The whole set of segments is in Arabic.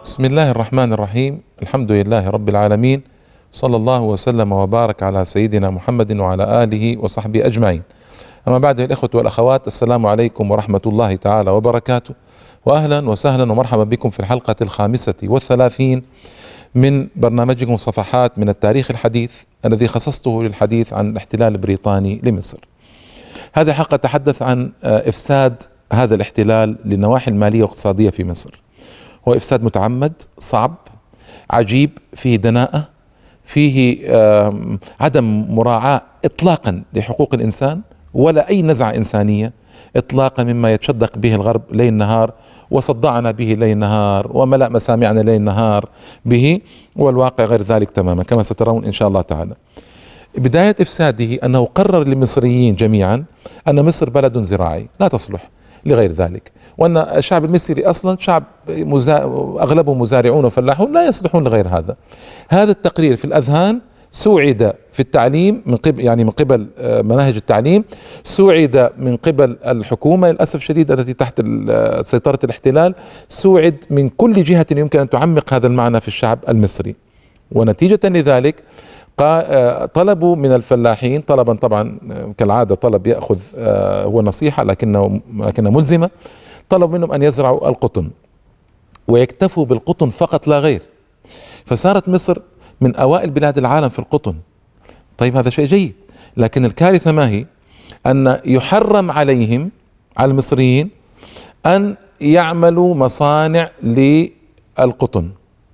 بسم الله الرحمن الرحيم. الحمد لله رب العالمين، صلى الله وسلم وبارك على سيدنا محمد وعلى آله وصحبه أجمعين. أما بعد، الإخوة والأخوات، السلام عليكم ورحمة الله تعالى وبركاته، وأهلا وسهلا ومرحبا بكم في الحلقة 35 من برنامجكم صفحات من التاريخ الحديث، الذي خصصته للحديث عن الاحتلال البريطاني لمصر. هذه الحلقة تحدث عن إفساد هذا الاحتلال للنواحي المالية والاقتصادية في مصر. هو إفساد متعمد، صعب، عجيب، فيه دناءة، فيه عدم مراعاة إطلاقا لحقوق الإنسان ولا أي نزعة إنسانية إطلاقا، مما يتشدق به الغرب ليل نهار وصدعنا به ليل نهار وملأ مسامعنا ليل نهار به، والواقع غير ذلك تماما كما سترون إن شاء الله تعالى. بداية إفساده أنه قرر للمصريين جميعا أن مصر بلد زراعي لا تصلح لغير ذلك، وأن الشعب المصري أصلا شعب أغلبه مزارعون وفلاحون لا يصلحون لغير هذا. هذا التقرير في الأذهان سوعد في التعليم من قبل من قبل مناهج التعليم، سوعد من قبل الحكومة للأسف الشديد التي تحت سيطرة الاحتلال، سوعد من كل جهة يمكن أن تعمق هذا المعنى في الشعب المصري. ونتيجة لذلك طلبوا من الفلاحين طلبا، طبعا كالعادة طلب يأخذ هو نصيحة لكنها ملزمة، طلبوا منهم أن يزرعوا القطن ويكتفوا بالقطن فقط لا غير. فصارت مصر من أوائل بلاد العالم في القطن. طيب هذا شيء جيد، لكن الكارثة ما هي؟ أن يحرم عليهم، على المصريين، أن يعملوا مصانع للقطن.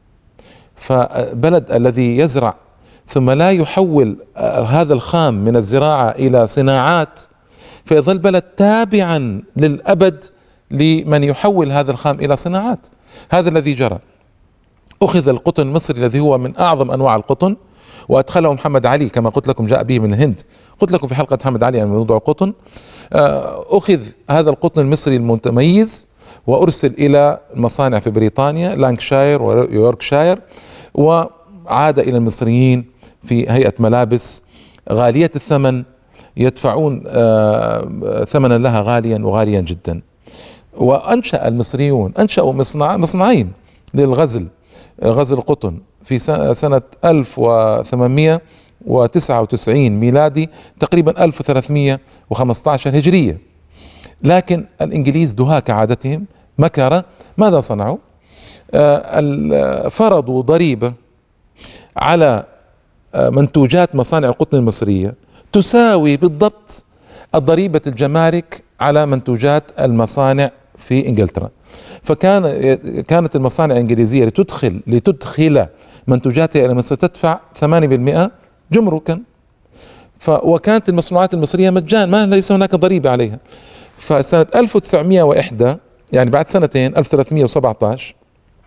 فبلد الذي يزرع ثم لا يحول هذا الخام من الزراعة إلى صناعات، فيظل بلد تابعا للأبد لمن يحول هذا الخام إلى صناعات. هذا الذي جرى. أخذ القطن المصري الذي هو من أعظم أنواع القطن وأدخله محمد علي، كما قلت لكم جاء به من الهند، قلت لكم في حلقة محمد علي عن موضوع القطن. أخذ هذا القطن المصري المتميز وأرسل إلى مصانع في بريطانيا، لانكشاير ويوركشاير، وعاد إلى المصريين في هيئة ملابس غالية الثمن، يدفعون ثمنا لها غاليا وغاليا جدا. وأنشأ المصريون أنشأوا مصنعين للغزل، غزل القطن، في سنة 1899 ميلادي، تقريبا 1315 هجرية. لكن الإنجليز دهاة كعادتهم مكرة، ماذا صنعوا؟ فرضوا ضريبة على منتوجات مصانع القطن المصرية تساوي بالضبط ضريبة الجمارك على منتوجات المصانع في إنجلترا. كانت المصانع الإنجليزية لتدخل منتوجاتها إلى مصر تدفع 8% جمركا، وكانت المصنوعات المصرية مجان، ما ليس هناك ضريبة عليها. فسنة 1901، يعني بعد سنتين، 1317،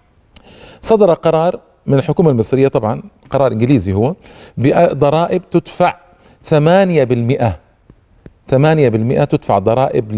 صدر قرار من الحكومة المصرية، طبعا قرار إنجليزي هو، بضرائب تدفع 8%. 8% تدفع ضرائب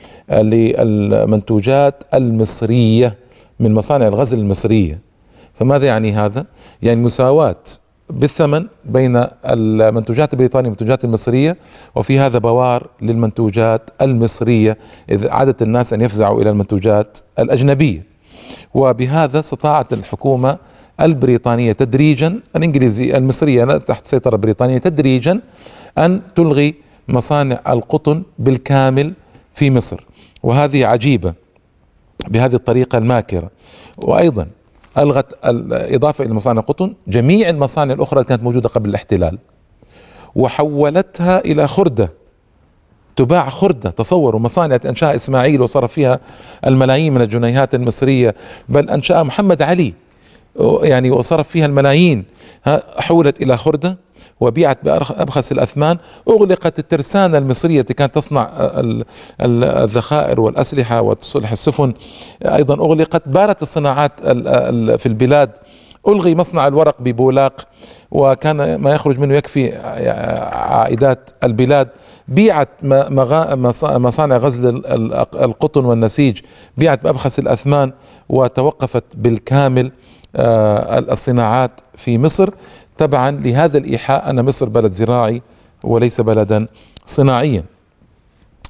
للمنتوجات المصرية من مصانع الغزل المصرية. فماذا يعني هذا؟ يعني مساواة بالثمن بين المنتوجات البريطانية والمنتوجات المصرية، وفي هذا بوار للمنتوجات المصرية إذ عادت الناس أن يفزعوا إلى المنتوجات الأجنبية. وبهذا استطاعت الحكومة البريطانية تدريجا، الإنجليزية المصرية تحت سيطرة بريطانية، تدريجا أن تلغي مصانع القطن بالكامل في مصر. وهذه عجيبة بهذه الطريقة الماكرة. وأيضا ألغت، إضافة إلى مصانع القطن، جميع المصانع الأخرى كانت موجودة قبل الاحتلال وحولتها إلى خردة، تباع خردة. تصوروا، مصانع أنشأها إسماعيل وصرف فيها الملايين من الجنيهات المصرية، بل أنشأها محمد علي يعني وصرف فيها الملايين، حولت إلى خردة وبيعت بأرخص الأثمان. أغلقت الترسانة المصرية التي كانت تصنع الذخائر والأسلحة وتصلح السفن، أيضا أغلقت. بارت الصناعات في البلاد، ألغي مصنع الورق ببولاق وكان ما يخرج منه يكفي عائدات البلاد. بيعت مصانع غزل القطن والنسيج، بيعت بأبخس الأثمان، وتوقفت بالكامل الصناعات في مصر، تبعا لهذا الإيحاء أن مصر بلد زراعي وليس بلدا صناعيا.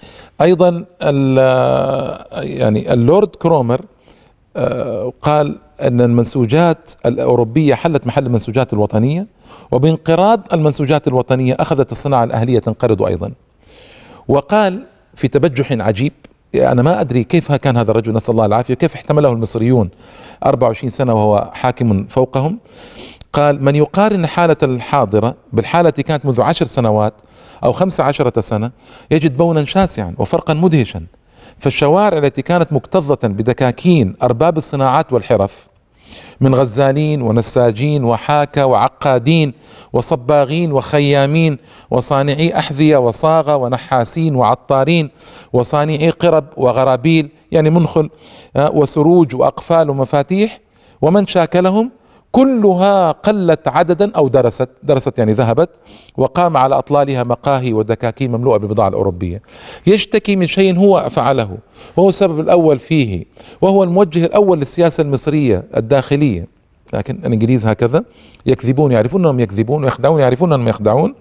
أيضا يعني اللورد كرومر قال أن المنسوجات الأوروبية حلت محل المنسوجات الوطنية، وبانقراض المنسوجات الوطنية أخذت الصناعة الأهلية تنقرض أيضا. وقال في تبجح عجيب، أنا ما أدري كيف كان هذا الرجل، نسأل الله العافية، كيف احتمله المصريون 24 سنة وهو حاكم فوقهم. قال: من يقارن الحالة الحاضرة بالحالة التي كانت منذ 10 سنوات أو 15 سنة يجد بونا شاسعا وفرقا مدهشا. فالشوارع التي كانت مكتظة بدكاكين أرباب الصناعات والحرف من غزالين ونساجين وحاكة وعقادين وصباغين وخيامين وصانعي أحذية وصاغة ونحاسين وعطارين وصانعي قرب وغرابيل، يعني منخل وسروج وأقفال ومفاتيح، ومن شاكلهم كلها قلت عددا أو درست يعني ذهبت، وقام على أطلالها مقاهي ودكاكين مملوءة بالبضاعة الأوروبية. يشتكي من شيء هو فعله، وهو السبب الأول فيه، وهو الموجه الأول للسياسة المصرية الداخلية. لكن الإنجليز هكذا يكذبون يعرفون أنهم يكذبون، ويخدعون يعرفون أنهم يخدعون.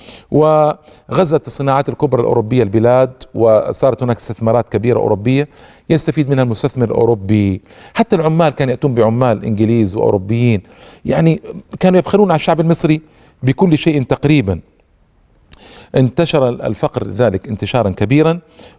وغزت الصناعات الكبرى الأوروبية البلاد، وصارت هناك استثمارات كبيرة أوروبية يستفيد منها المستثمر الأوروبي. حتى العمال كانوا يأتون بعمال إنجليز وأوروبيين، يعني كانوا يبخلون على الشعب المصري بكل شيء تقريبا. انتشر الفقر ذلك انتشارا كبيرا،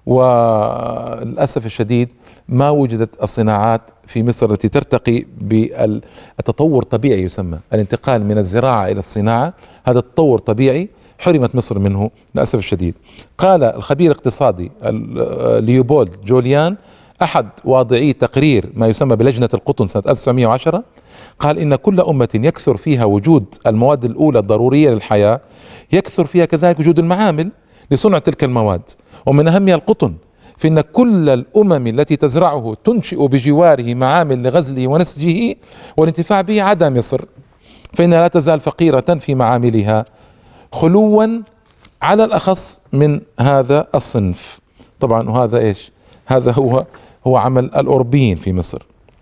وللأسف الشديد ما وجدت الصناعات في مصر التي ترتقي بالتطور الطبيعي، يسمى الانتقال من الزراعة إلى الصناعة، هذا التطور طبيعي حرمت مصر منه للأسف الشديد. قال الخبير الاقتصادي ليوبولد جوليان، أحد واضعي تقرير ما يسمى بلجنة القطن سنة 1910، قال: إن كل أمة يكثر فيها وجود المواد الأولى الضرورية للحياة يكثر فيها كذلك وجود المعامل لصنع تلك المواد، ومن أهمها القطن، فإن كل الأمم التي تزرعه تنشئ بجواره معامل لغزله ونسجه والانتفاع به، عدا مصر فإنها لا تزال فقيرة في معاملها، خلوا على الأخص من هذا الصنف. طبعا وهذا إيش؟ هذا هو عمل الأوروبيين في مصر.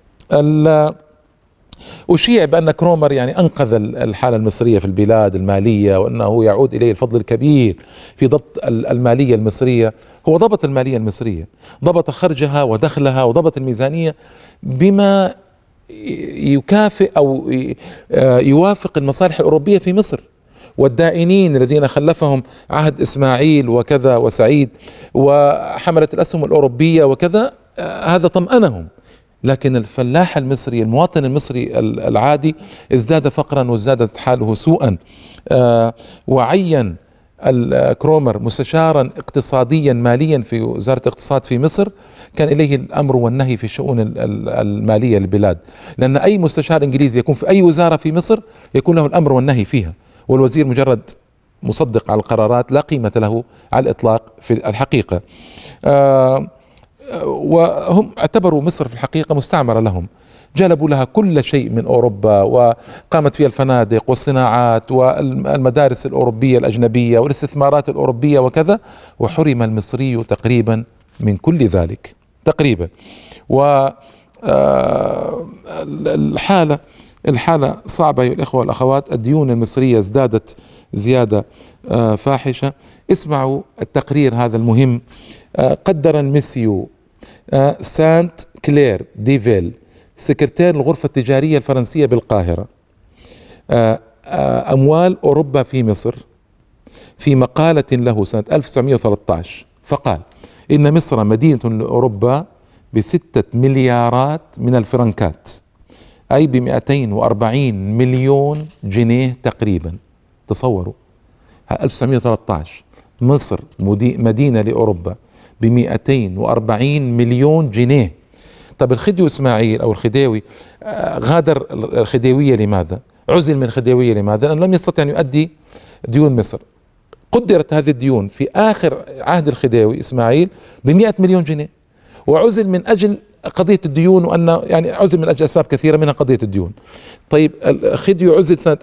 أشيع بأن كرومر يعني أنقذ الحالة المصرية في البلاد المالية، وأنه يعود إليه الفضل الكبير في ضبط المالية المصرية. هو ضبط المالية المصرية، ضبط خرجها ودخلها، وضبط الميزانية بما يكافئ أو يوافق المصالح الأوروبية في مصر، والدائنين الذين خلفهم عهد إسماعيل وكذا وسعيد وحملة الأسهم الأوروبية وكذا، هذا طمأنهم. لكن الفلاح المصري، المواطن المصري العادي، ازداد فقرا وازدادت حاله سوءا. وعين كرومر مستشارا اقتصاديا ماليا في وزارة الاقتصاد في مصر، كان إليه الأمر والنهي في الشؤون المالية للبلاد، لأن أي مستشار إنجليزي يكون في أي وزارة في مصر يكون له الأمر والنهي فيها، والوزير مجرد مصدق على القرارات لا قيمة له على الإطلاق في الحقيقة. وهم اعتبروا مصر في الحقيقة مستعمرة لهم، جلبوا لها كل شيء من أوروبا، وقامت فيها الفنادق والصناعات والمدارس الأوروبية الأجنبية والاستثمارات الأوروبية وكذا، وحرم المصري تقريبا من كل ذلك تقريبا. الحالة صعبة أيها الإخوة والأخوات. الديون المصرية ازدادت زيادة فاحشة. اسمعوا التقرير هذا المهم. قدر المسيو سانت كلير ديفيل، سكرتير الغرفة التجارية الفرنسية بالقاهرة، أموال أوروبا في مصر في مقالة له سنة 1913، فقال: إن مصر مدينة لأوروبا ب6 مليارات من الفرنكات، أي ب240 مليون جنيه تقريبا. تصوروا 1913 مصر مدينة لأوروبا ب240 مليون جنيه. طب الخديوي إسماعيل أو الخديوي غادر الخديوية لماذا؟ عزل من الخديوية لماذا؟ لأنه لم يستطع أن يؤدي ديون مصر. قدرت هذه الديون في آخر عهد الخديوي إسماعيل ب100 مليون جنيه، وعزل من أجل قضية الديون، وأنه يعني عزل من أجل أسباب كثيرة منها قضية الديون. طيب الخديوي عزل سنة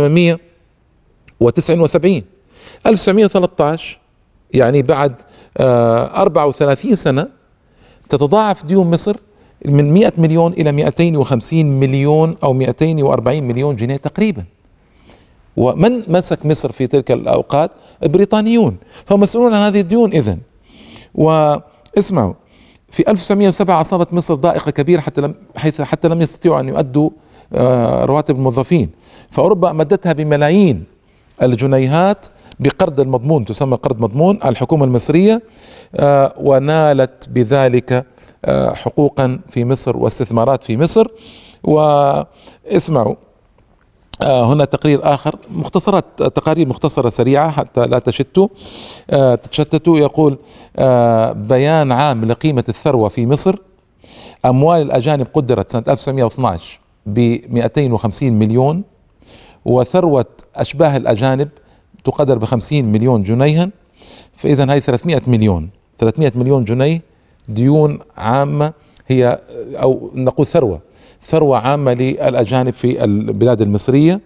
1879. 1913 يعني بعد 34 سنة تتضاعف ديون مصر من 100 مليون إلى 250 مليون أو 240 مليون جنيه تقريبا. ومن مسك مصر في تلك الأوقات؟ البريطانيون، فهم مسؤولون عن هذه الديون إذن. واسمعوا، في 1907 أصابت مصر ضائقة كبيرة حتى لم يستطيعوا أن يؤدوا رواتب الموظفين، فأوروبا أمدتها بملايين الجنيهات بقرض المضمون، تسمى قرض مضمون، على الحكومة المصرية، ونالت بذلك حقوقا في مصر واستثمارات في مصر. واسمعوا هنا تقرير آخر، تقارير مختصرة سريعة حتى لا تتشتتوا. يقول بيان عام لقيمة الثروة في مصر: أموال الأجانب قدرت سنة 1912 ب 250 مليون، وثروة أشباه الأجانب تقدر ب 50 مليون جنيها. فإذا هي 300 مليون جنيه ديون عامة، هي أو نقول ثروة عامة للأجانب في البلاد المصرية.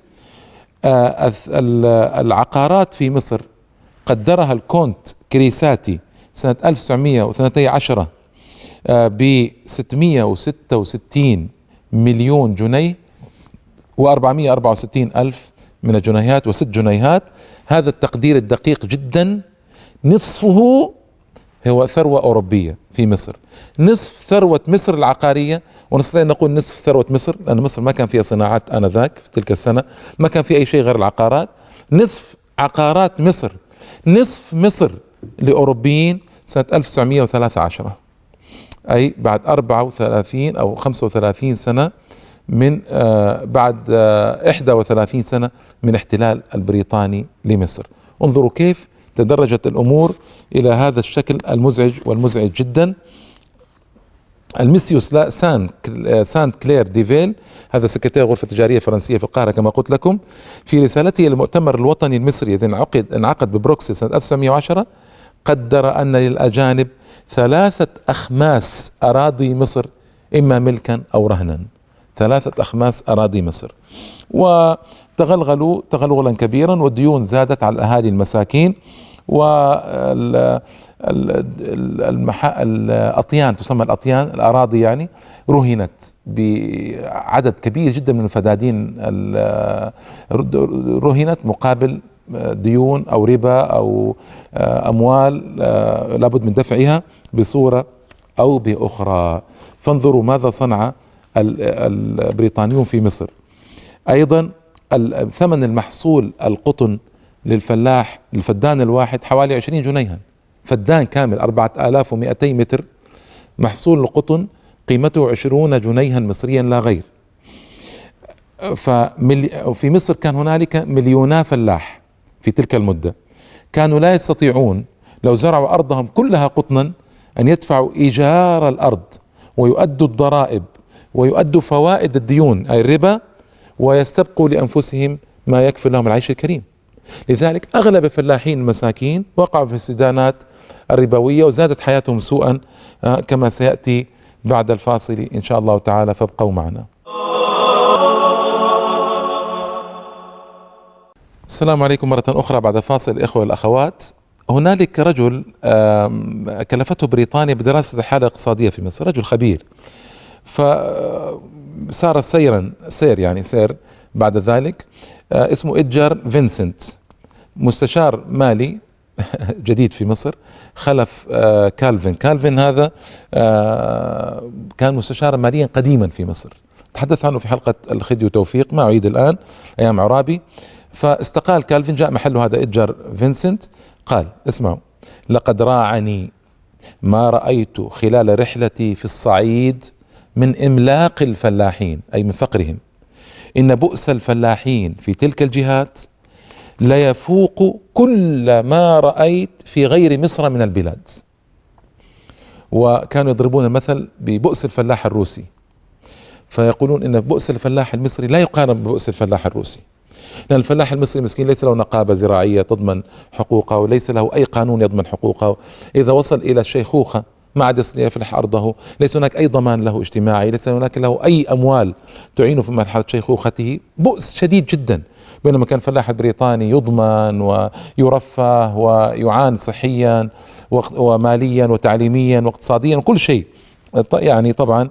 العقارات في مصر قدرها الكونت كريساتي سنة 1912 ب 666 مليون جنيه و464 ألف من الجنيهات و6 جنيهات. هذا التقدير الدقيق جدا، نصفه هو ثروة أوروبية في مصر، نصف ثروة مصر العقارية، ونستطيع أن نقول نصف ثروة مصر لأن مصر ما كان فيها صناعات آنذاك في تلك السنة، ما كان في أي شيء غير العقارات. نصف عقارات مصر، نصف مصر لأوروبيين سنة 1913، أي بعد 34 أو 35 سنة من بعد 31 سنة من احتلال البريطاني لمصر. انظروا كيف تدرجت الأمور إلى هذا الشكل المزعج والمزعج جدا. المسيوس سانت كلير ديفيل، هذا سكرتير غرفة تجارية فرنسية في القاهرة كما قلت لكم، في رسالته للمؤتمر الوطني المصري الذي انعقد ببروكسل سنة 1910 قدر أن للأجانب 3 أخماس أراضي مصر إما ملكا أو رهنا، 3 أخماس أراضي مصر. وتغلغلوا تغلغلا كبيرا، والديون زادت على الأهالي المساكين، الأطيان، تسمى الأطيان، الأراضي يعني، رهنت بعدد كبير جدا من الفدادين، رهنت مقابل ديون أو ربا أو أموال لابد من دفعها بصورة أو بأخرى. فانظروا ماذا صنع البريطانيون في مصر. أيضا ثمن المحصول القطن للفلاح الفدان الواحد حوالي 20 جنيها، فدان كامل 4200 متر محصول القطن قيمته 20 جنيها مصريا لا غير. في مصر كان هنالك مليونا فلاح في تلك المدة، كانوا لا يستطيعون لو زرعوا أرضهم كلها قطنا أن يدفعوا إيجار الأرض ويؤدوا الضرائب ويؤدوا فوائد الديون أي الربا، ويستبقوا لأنفسهم ما يكفي لهم العيش الكريم. لذلك أغلب الفلاحين المساكين وقعوا في السدانات الربوية وزادت حياتهم سوءا، كما سيأتي بعد الفاصل إن شاء الله تعالى، فابقوا معنا. السلام عليكم مرة أخرى بعد فاصل. الإخوة والأخوات، هنالك رجل كلفته بريطانيا بدراسة الحالة الاقتصادية في مصر، رجل خبير، فصار سير بعد ذلك، اسمه إدجار فينسنت، مستشار مالي جديد في مصر، خلف كالفن هذا كان مستشارا ماليا قديما في مصر، تحدث عنه في حلقة الخدي وتوفيق، ما أعيد الآن، أيام عرابي. فاستقال كالفن، جاء محله هذا إدجار فينسنت، قال: اسمعوا، لقد راعني ما رأيت خلال رحلتي في الصعيد من إملاق الفلاحين أي من فقرهم، إن بؤس الفلاحين في تلك الجهات لا يفوق كل ما رأيت في غير مصر من البلاد. وكانوا يضربون المثل ببؤس الفلاح الروسي، فيقولون إن بؤس الفلاح المصري لا يقارن ببؤس الفلاح الروسي، لأن الفلاح المصري مسكين ليس له نقابة زراعية تضمن حقوقه، وليس له أي قانون يضمن حقوقه، إذا وصل إلى الشيخوخة ما عاد يستطيع يفلح أرضه، ليس هناك أي ضمان له اجتماعي، ليس هناك له أي أموال تعينه في مرحلة شيخوخته، بؤس شديد جدا. بينما كان الفلاح البريطاني يضمن ويرفه ويعان صحيا وماليا وتعليميا واقتصاديا وكل شيء، يعني طبعا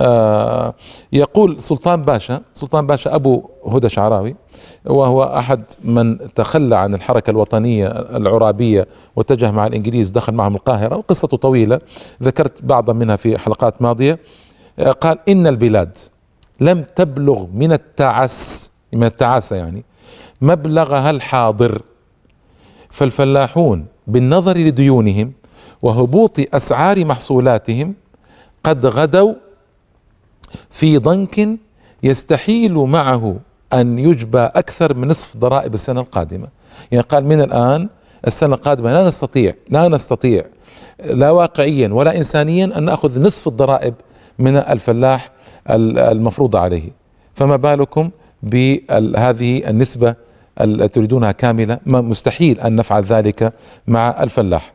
يقول سلطان باشا أبو هدى شعراوي، وهو أحد من تخلى عن الحركة الوطنية العرابية واتجه مع الإنجليز، دخل معهم القاهرة، وقصته طويلة ذكرت بعضا منها في حلقات ماضية. قال إن البلاد لم تبلغ من التعاسة يعني مبلغها الحاضر، فالفلاحون بالنظر لديونهم وهبوط أسعار محصولاتهم قد غدوا في ضنك يستحيل معه أن يجبى أكثر من نصف ضرائب السنة القادمة. يعني قال من الآن السنة القادمة لا نستطيع لا واقعيا ولا إنسانيا أن نأخذ نصف الضرائب من الفلاح المفروضة عليه، فما بالكم بهذه النسبة تريدونها كاملة؟ مستحيل أن نفعل ذلك مع الفلاح.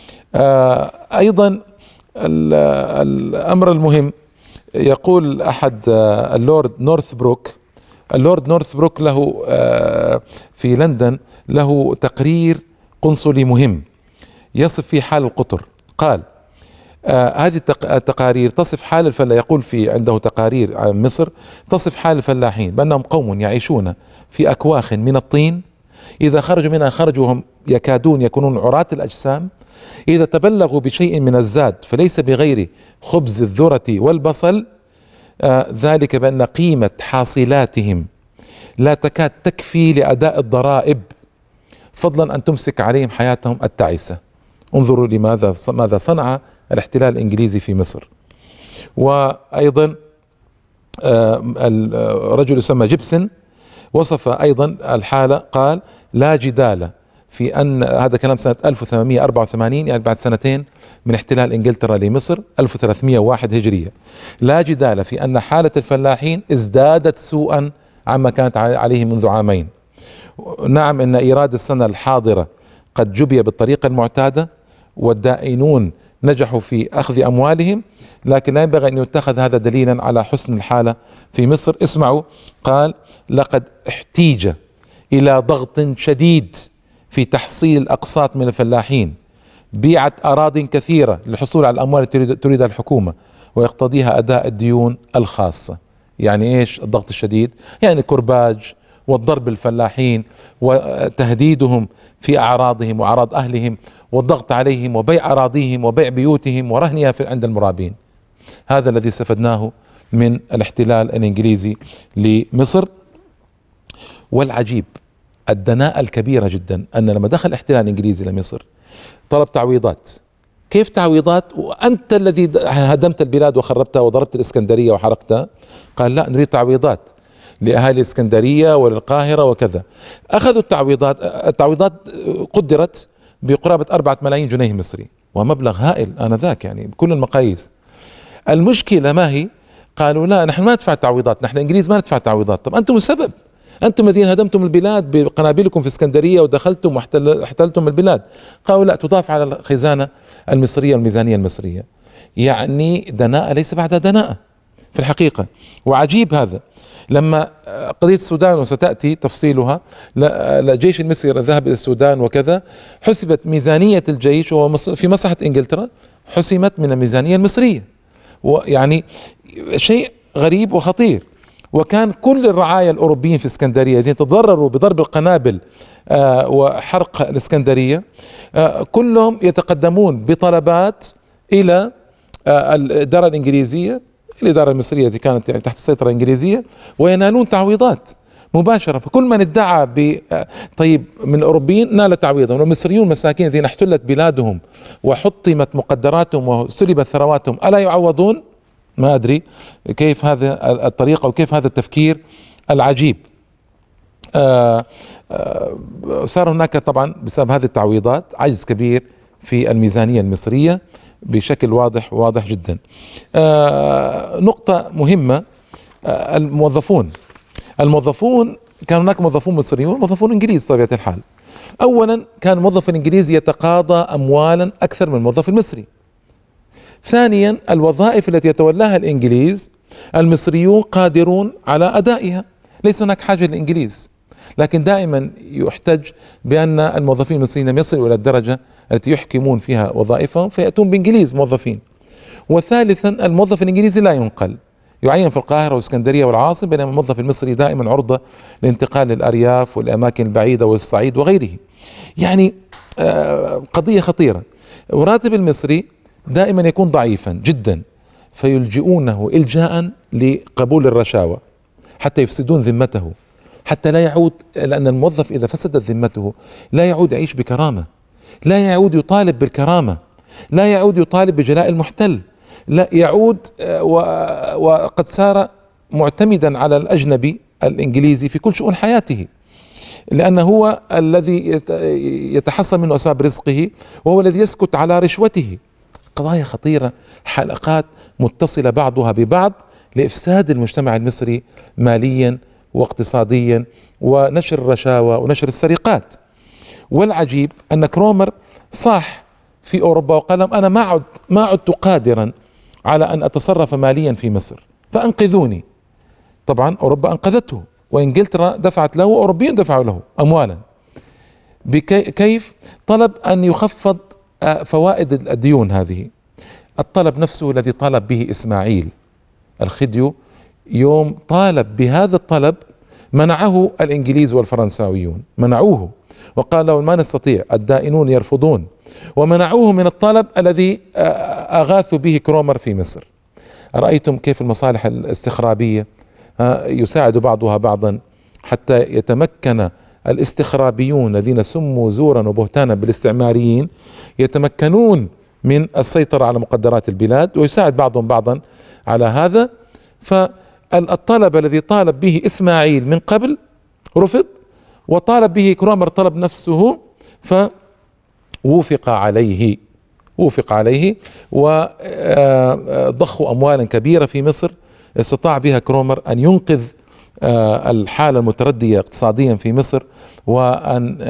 أيضا الأمر المهم، يقول أحد اللورد نورثبروك له في لندن له تقرير قنصلي مهم يصف فيه حال القطر. قال هذه التقارير تصف حال الفلاح، يقول في عنده تقارير عن مصر تصف حال الفلاحين بأنهم قوم يعيشون في أكواخ من الطين، إذا خرجوا منها خرجوا وهم يكادون يكونون عراة الأجسام، إذا تبلغوا بشيء من الزاد فليس بغير خبز الذرة والبصل، ذلك بأن قيمة حاصلاتهم لا تكاد تكفي لأداء الضرائب، فضلا أن تمسك عليهم حياتهم التعيسة. انظروا ماذا صنع الاحتلال الإنجليزي في مصر. وأيضا الرجل يسمى جيبسون وصف أيضا الحالة، قال لا جدال في أن، هذا كلام سنة 1884 يعني بعد سنتين من احتلال إنجلترا لمصر 1301 هجرية، لا جدال في أن حالة الفلاحين ازدادت سوءا عما كانت عليه منذ عامين. نعم إن إيراد السنة الحاضرة قد جبي بالطريقة المعتادة والدائنون نجحوا في أخذ أموالهم، لكن لا ينبغي أن يتخذ هذا دليلا على حسن الحالة في مصر. اسمعوا، قال لقد احتيج إلى ضغط شديد في تحصيل الأقساط من الفلاحين، بيعت أراضٍ كثيرة للحصول على الأموال التي تريدها الحكومة ويقتضيها أداء الديون الخاصة. يعني إيش الضغط الشديد؟ يعني كرباج والضرب الفلاحين وتهديدهم في أعراضهم وأعراض أهلهم والضغط عليهم وبيع أراضيهم وبيع بيوتهم ورهنها عند المرابين. هذا الذي استفدناه من الاحتلال الإنجليزي لمصر. والعجيب الدناءة الكبيرة جدا أن لما دخل الاحتلال الإنجليزي لمصر طلب تعويضات. كيف تعويضات وأنت الذي هدمت البلاد وخربتها وضربت الإسكندرية وحرقتها؟ قال لا، نريد تعويضات لأهالي الإسكندرية وللقاهرة وكذا. أخذوا التعويضات قدرت بقرابة 4 ملايين جنيه مصري، ومبلغ هائل آنذاك يعني بكل المقاييس. المشكلة ما هي؟ قالوا لا، نحن ما ندفع تعويضات، نحن الإنجليز ما ندفع تعويضات. طب أنتم السبب، أنتم الذين هدمتم البلاد بقنابلكم في اسكندرية ودخلتم واحتلتم البلاد. قالوا لا، تضاف على الخزانة المصرية والميزانية المصرية. يعني دناءة ليس بعدها دناءة في الحقيقة. وعجيب هذا لما قضية السودان وستأتي تفصيلها، الجيش المصري ذهب إلى السودان وكذا، حسبت ميزانية الجيش وهو في مصلحة إنجلترا حسمت من الميزانية المصرية، ويعني شيء غريب وخطير. وكان كل الرعايا الأوروبيين في اسكندرية الذين تضرروا بضرب القنابل وحرق الإسكندرية كلهم يتقدمون بطلبات إلى الإدارة الإنجليزية، الإدارة المصرية التي كانت تحت السيطرة الإنجليزية، وينالون تعويضات مباشرة. فكل من ادعى طيب من الأوروبيين نال تعويضا، والمصريون مساكين الذين احتلت بلادهم وحطمت مقدراتهم وسلبت ثرواتهم ألا يعوضون؟ ما أدري كيف هذا الطريقة وكيف هذا التفكير العجيب. صار هناك طبعا بسبب هذه التعويضات عجز كبير في الميزانية المصرية بشكل واضح جدا. نقطة مهمة، الموظفون كان هناك موظفون مصريون وموظفون انجليز طبيعة الحال. اولا كان الموظف الانجليزي يتقاضى اموالا اكثر من الموظف المصري. ثانيا الوظائف التي يتولاها الانجليز المصريون قادرون على ادائها، ليس هناك حاجة للانجليز، لكن دائما يحتج بان الموظفين المصريين لم يصلوا الى الدرجة التي يحكمون فيها وظائفهم فيأتون بانجليز موظفين. وثالثا الموظف الإنجليزي لا ينقل، يعين في القاهرة والإسكندرية والعاصمة، بينما الموظف المصري دائما عرضة للانتقال للأرياف والأماكن البعيدة والصعيد وغيره. يعني قضية خطيرة. وراتب المصري دائما يكون ضعيفا جدا، فيلجئونه إلجاء لقبول الرشاوى حتى يفسدون ذمته، حتى لا يعود، لأن الموظف إذا فسدت ذمته لا يعود يعيش بكرامة، لا يعود يطالب بالكرامة، لا يعود يطالب بجلاء المحتل، لا يعود وقد صار معتمدا على الأجنبي الإنجليزي في كل شؤون حياته، لأنه هو الذي يتحصل منه أسباب رزقه، وهو الذي يسكت على رشوته. قضايا خطيرة، حلقات متصلة بعضها ببعض لإفساد المجتمع المصري ماليا واقتصاديا، ونشر الرشاوى ونشر السرقات. والعجيب أن كرومر صاح في أوروبا وقال لهم أنا ما عدت قادرا على أن أتصرف ماليا في مصر فأنقذوني. طبعا أوروبا أنقذته، وإنجلترا دفعت له، وأوروبيين دفعوا له أموالا. كيف؟ طلب أن يخفض فوائد الديون هذه. الطلب نفسه الذي طالب به إسماعيل الخديو، يوم طالب بهذا الطلب منعه الإنجليز والفرنساويون، منعوه وقالوا ما نستطيع، الدائنون يرفضون، ومنعوه من الطلب الذي أغاثوا به كرومر في مصر. رأيتم كيف المصالح الاستخرابية يساعد بعضها بعضا حتى يتمكن الاستخرابيون الذين سموا زورا وبهتانا بالاستعماريين يتمكنون من السيطرة على مقدرات البلاد، ويساعد بعضهم بعضا على هذا. فالطلب الذي طالب به إسماعيل من قبل رفض، وطالب به كرومر طلب نفسه فوافق عليه، وافق عليه، وضخوا أموالا كبيرة في مصر استطاع بها كرومر أن ينقذ الحالة المتردية اقتصاديا في مصر، وأن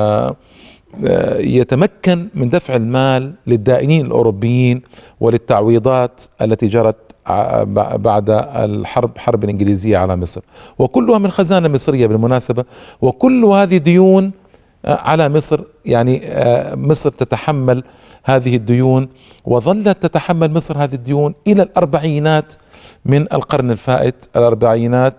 يتمكن من دفع المال للدائنين الأوروبيين وللتعويضات التي جرت بعد حرب الإنجليزية على مصر، وكلها من خزانة مصرية بالمناسبة، وكل هذه ديون على مصر. يعني مصر تتحمل هذه الديون، وظلت تتحمل مصر هذه الديون إلى الأربعينات من القرن الفائت، الأربعينات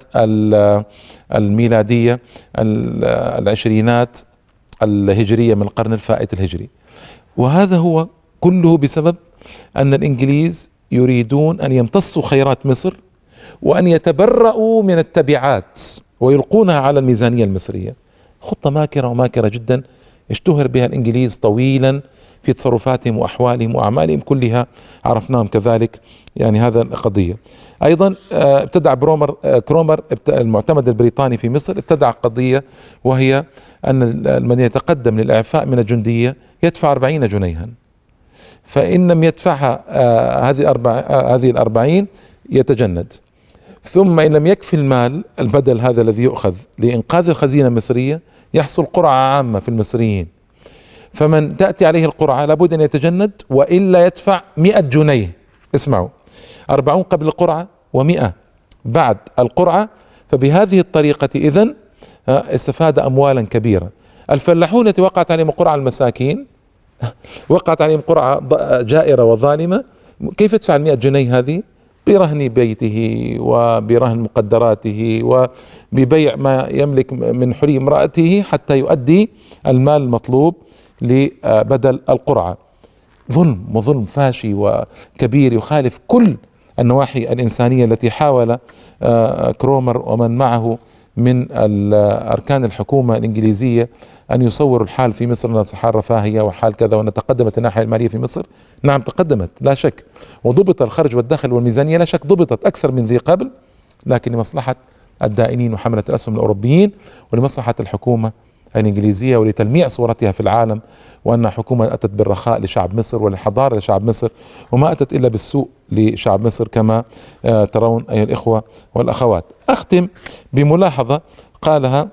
الميلادية، العشرينات الهجرية من القرن الفائت الهجري. وهذا هو كله بسبب أن الإنجليز يريدون أن يمتصوا خيرات مصر وأن يتبرؤوا من التبعات ويلقونها على الميزانية المصرية. خطة ماكرة وماكرة جدا اشتهر بها الإنجليز طويلا في تصرفاتهم وأحوالهم وأعمالهم كلها، عرفناهم كذلك. يعني هذا القضية. أيضا ابتدع كرومر المعتمد البريطاني في مصر ابتدع قضية، وهي أن من يتقدم للإعفاء من الجندية يدفع 40 جنيها، فإن لم يدفعها هذه 40 يتجند، ثم إن لم يكفي المال البدل هذا الذي يؤخذ لإنقاذ الخزينة المصرية يحصل قرعة عامة في المصريين، فمن تأتي عليه القرعة لابد أن يتجند وإلا يدفع 100 جنيه. اسمعوا، 40 قبل القرعة و100 بعد القرعة. فبهذه الطريقة إذن استفاد أموالا كبيرة. الفلاحون التي وقعت عليهم القرعة، المساكين وقعت عليهم قرعة جائرة وظالمة، كيف يدفع 100 جنيه هذه؟ برهن بيته وبرهن مقدراته وببيع ما يملك من حلي امرأته حتى يؤدي المال المطلوب لبدل القرعة. ظلم، وظلم فاشي وكبير يخالف كل النواحي الإنسانية التي حاول كرومر ومن معه من أركان الحكومة الإنجليزية أن يصوروا الحال في مصر أنها حال رفاهية وحال كذا، وأن تقدمت الناحية المالية في مصر. نعم تقدمت لا شك، وضبط الخرج والدخل والميزانية لا شك ضبطت أكثر من ذي قبل، لكن لمصلحة الدائنين وحملة الأسهم الأوروبيين، ولمصلحة الحكومة الإنجليزية، ولتلميع صورتها في العالم، وأن حكومة أتت بالرخاء لشعب مصر والحضارة لشعب مصر، وما أتت إلا بالسوء لشعب مصر كما ترون أيها الإخوة والأخوات. أختم بملاحظة قالها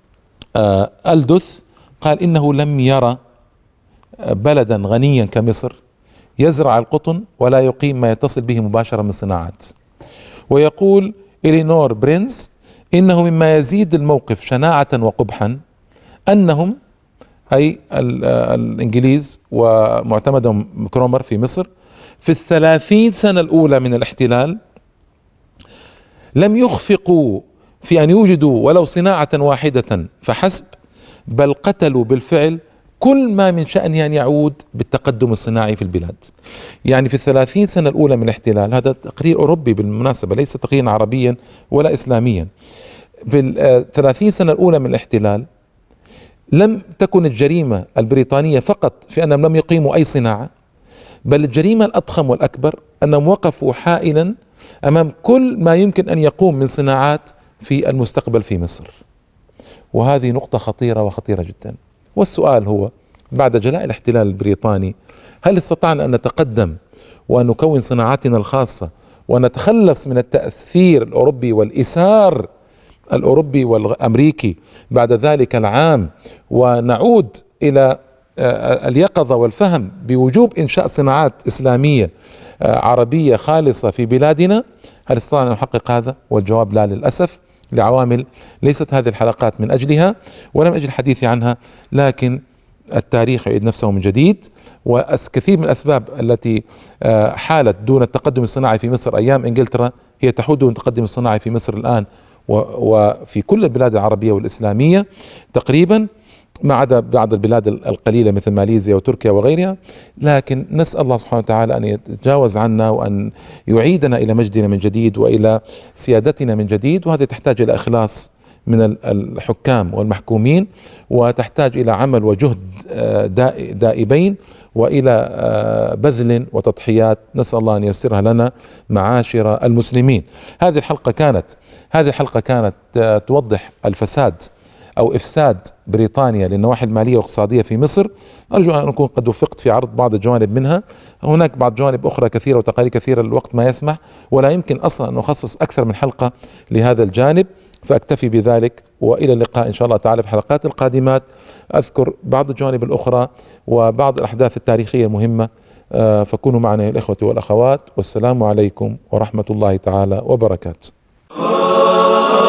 ألدوث، قال إنه لم يرى بلدا غنيا كمصر يزرع القطن ولا يقيم ما يتصل به مباشرة من صناعات. ويقول إلينور برينز إنه مما يزيد الموقف شناعة وقبحا أنهم أي الإنجليز ومعتمدهم كرومر في مصر في 30 سنة الأولى من الاحتلال لم يخفقوا في أن يوجدوا ولو صناعة واحدة فحسب، بل قتلوا بالفعل كل ما من شأنه أن يعود بالتقدم الصناعي في البلاد. يعني في 30 سنة الأولى من الاحتلال، هذا تقرير أوروبي بالمناسبة ليس تقريرا عربيا ولا إسلاميا، في 30 سنة الأولى من الاحتلال لم تكن الجريمة البريطانية فقط في أنهم لم يقيموا أي صناعة، بل الجريمة الأضخم والأكبر أنهم وقفوا حائلا أمام كل ما يمكن أن يقوم من صناعات في المستقبل في مصر. وهذه نقطة خطيرة وخطيرة جدا. والسؤال هو بعد جلاء الاحتلال البريطاني هل استطعنا أن نتقدم وأن نكون صناعاتنا الخاصة ونتخلص من التأثير الأوروبي والإيثار الأوروبي والأمريكي بعد ذلك العام، ونعود إلى اليقظة والفهم بوجوب إنشاء صناعات إسلامية عربية خالصة في بلادنا؟ هل استطعنا أن نحقق هذا؟ والجواب لا، للأسف، لعوامل ليست هذه الحلقات من أجلها ولم أجل الحديث عنها، لكن التاريخ يعيد نفسه من جديد. وكثير من الأسباب التي حالت دون التقدم الصناعي في مصر أيام إنجلترا هي تحول دون التقدم الصناعي في مصر الآن وفي كل البلاد العربية والإسلامية تقريبا، ما عدا بعض البلاد القليلة مثل ماليزيا وتركيا وغيرها. لكن نسأل الله سبحانه وتعالى أن يتجاوز عنا وأن يعيدنا إلى مجدنا من جديد وإلى سيادتنا من جديد. وهذا تحتاج إلى إخلاص من الحكام والمحكومين، وتحتاج إلى عمل وجهد دائبين، وإلى بذل وتضحيات نسأل الله أن ييسرها لنا معاشر المسلمين. هذه الحلقة كانت توضح الفساد أو إفساد بريطانيا للنواحي المالية والاقتصادية في مصر. أرجو أن أكون قد وفقت في عرض بعض الجوانب منها. هناك بعض جوانب أخرى كثيرة وتقارير كثيرة الوقت ما يسمح، ولا يمكن أصلا أن أخصص أكثر من حلقة لهذا الجانب، فأكتفي بذلك. وإلى اللقاء إن شاء الله تعالى في الحلقات القادمات، أذكر بعض الجوانب الأخرى وبعض الأحداث التاريخية المهمة. فكونوا معنا يا الإخوة والأخوات، والسلام عليكم ورحمة الله تعالى وبركاته.